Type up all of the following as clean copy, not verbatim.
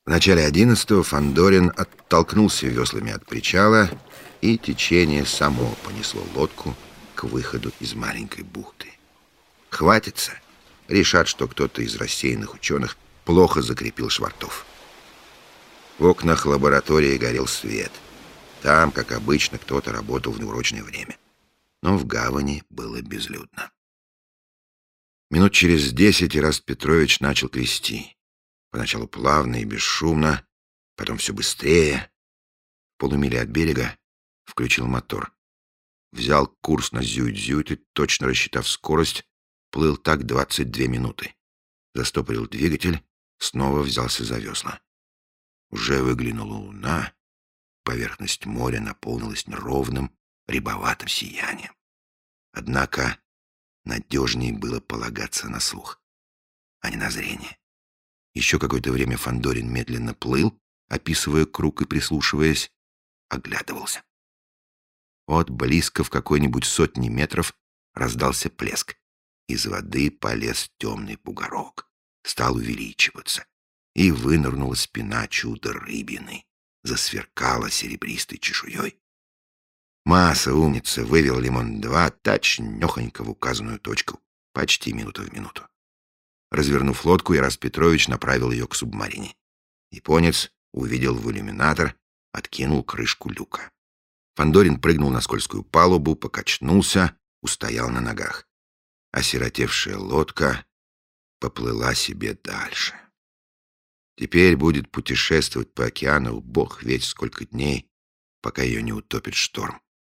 В начале 11-го Фандорин оттолкнулся веслами от причала, и течение само понесло лодку к выходу из маленькой бухты. Хватится, решат, что кто-то из рассеянных ученых плохо закрепил швартов. В окнах лаборатории горел свет. Там, как обычно, кто-то работал в неурочное время. Но в гавани было безлюдно. Минут через 10 Ираст Петрович начал грести. Поначалу плавно и бесшумно, потом все быстрее. В полумиле от берега включил мотор. Взял курс на Зюит-Зюит и, точно рассчитав скорость, плыл так 22 минуты. Застопорил двигатель, снова взялся за весла. Уже выглянула луна, поверхность моря наполнилась неровным, рябоватым сиянием. Однако надежнее было полагаться на слух, а не на зрение. Еще какое-то время Фандорин медленно плыл, описывая круг и прислушиваясь, оглядывался. Вот близко в какой-нибудь сотни метров раздался плеск. Из воды полез темный бугорок, стал увеличиваться, и вынырнула спина чудо-рыбины, засверкала серебристой чешуей. Масса, умница, вывел Лимон-2 точнёхонько в указанную точку, почти минута в минуту. Развернув лодку, Ираст Петрович направил ее к субмарине. Японец увидел в иллюминатор, откинул крышку люка. Фандорин прыгнул на скользкую палубу, покачнулся, устоял на ногах. Осиротевшая лодка поплыла себе дальше. Теперь будет путешествовать по океану бог весть сколько дней, пока ее не утопит шторм.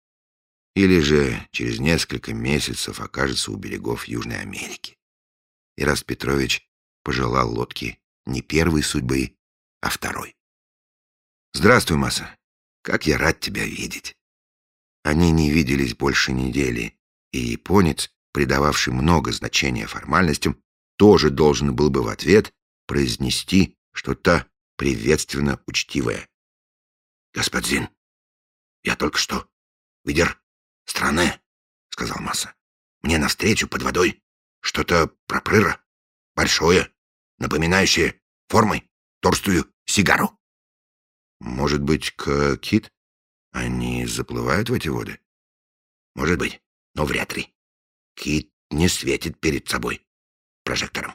Или же через несколько месяцев окажется у берегов Южной Америки. Ираст Петрович пожелал лодке не первой судьбы, а второй. «Здравствуй, Маса. Как я рад тебя видеть». Они не виделись больше недели, и японец, придававший много значения формальностям, тоже должен был бы в ответ произнести что-то приветственно учтивое. «Господин, я только что видел странное», — сказал Маса. «Мне навстречу под водой что-то проплыло, большое, напоминающее формой толстую сигару». «Может быть, кит? Они заплывают в эти воды?» «Может быть, но вряд ли. Кит не светит перед собой прожектором».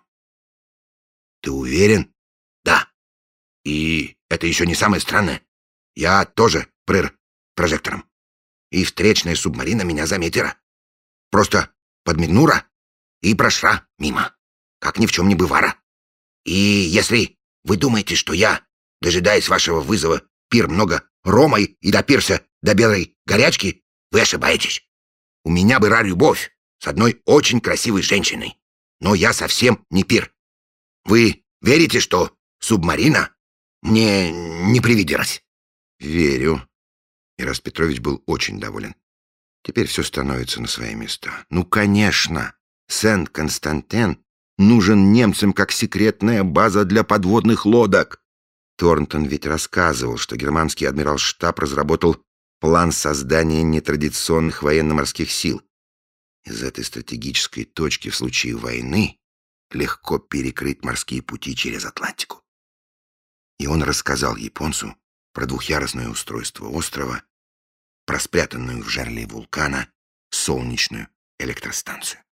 «Ты уверен?» «Да. И это еще не самое странное. Я тоже прыр прожектором. И встречная субмарина меня заметила. Просто подмигнула и прошла мимо, как ни в чем не бывало. И если вы думаете, что я, дожидаясь вашего вызова, пир много рома и допирся до белой горячки, вы ошибаетесь. У меня была любовь с одной очень красивой женщиной, но я совсем не пир. Вы верите, что субмарина мне не привиделась?» «Верю». Ираст Петрович был очень доволен. Теперь все становится на свои места. Ну, конечно, Сент-Константин нужен немцам как секретная база для подводных лодок. Торнтон ведь рассказывал, что германский адмиралштаб разработал план создания нетрадиционных военно-морских сил. Из этой стратегической точки в случае войны легко перекрыть морские пути через Атлантику. И он рассказал японцу про двухъярусное устройство острова, про спрятанную в жерле вулкана солнечную электростанцию.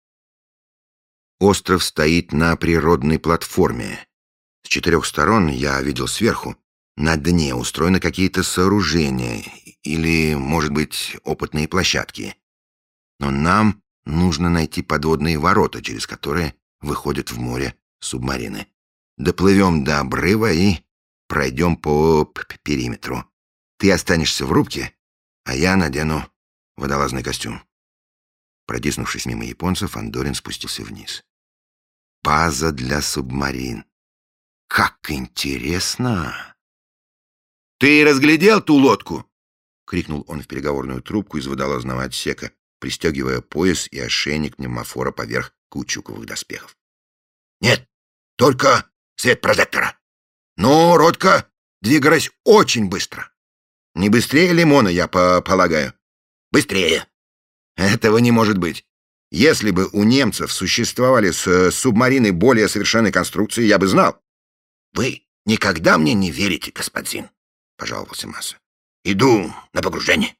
Остров стоит на природной платформе. С 4 сторон, я видел сверху, на дне устроены какие-то сооружения или, может быть, опытные площадки. Но нам нужно найти подводные ворота, через которые выходят в море субмарины. Доплывем до обрыва и пройдем по периметру. Ты останешься в рубке, а я надену водолазный костюм». Протиснувшись мимо японцев, Фандорин спустился вниз. База для субмарин. Как интересно! «Ты разглядел ту лодку?» — крикнул он в переговорную трубку из водолазного отсека, пристегивая пояс и ошейник пневмофора поверх каучуковых доспехов. «Нет, только свет прожектора. Но лодка двигалась очень быстро. Не быстрее Лимона, я полагаю?» «Быстрее». «Этого не может быть. Если бы у немцев существовали субмарины более совершенной конструкции, я бы знал». «Вы «Никогда мне не верите, господин», — пожаловался Маса. «Иду на погружение».